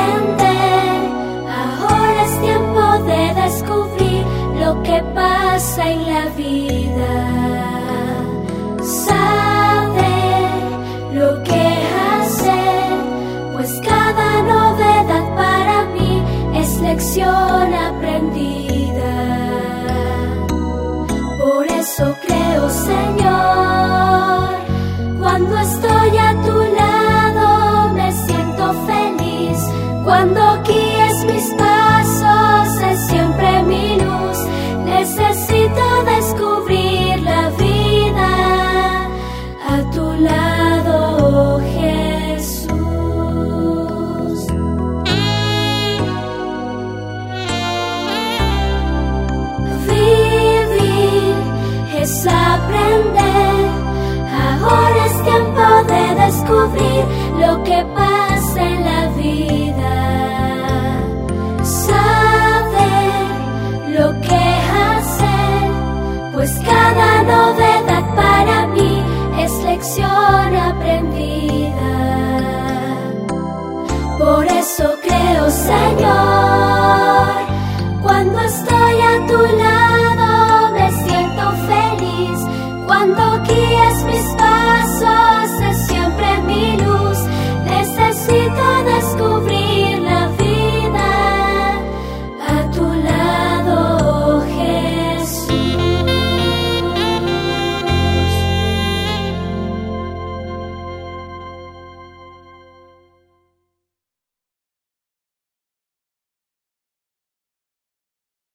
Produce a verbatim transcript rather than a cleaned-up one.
aprender. Ahora es tiempo de descubrir lo que pasa en la vida. Saber lo que hacer, pues cada novedad para mí es lección aprendida. Por eso creo, Señor, cuando estoy a tu lado me siento feliz. Cuando guíes mis pasos es siempre mi luz. Necesito descubrir la vida a tu lado, oh Jesús. Vivir es aprender. Ahora es tiempo de descubrir lo que pasa en la vida. Saber lo que hacer, pues cada novedad para mí es lección aprendida. Por eso creo, Señor, cuando estoy a tu lado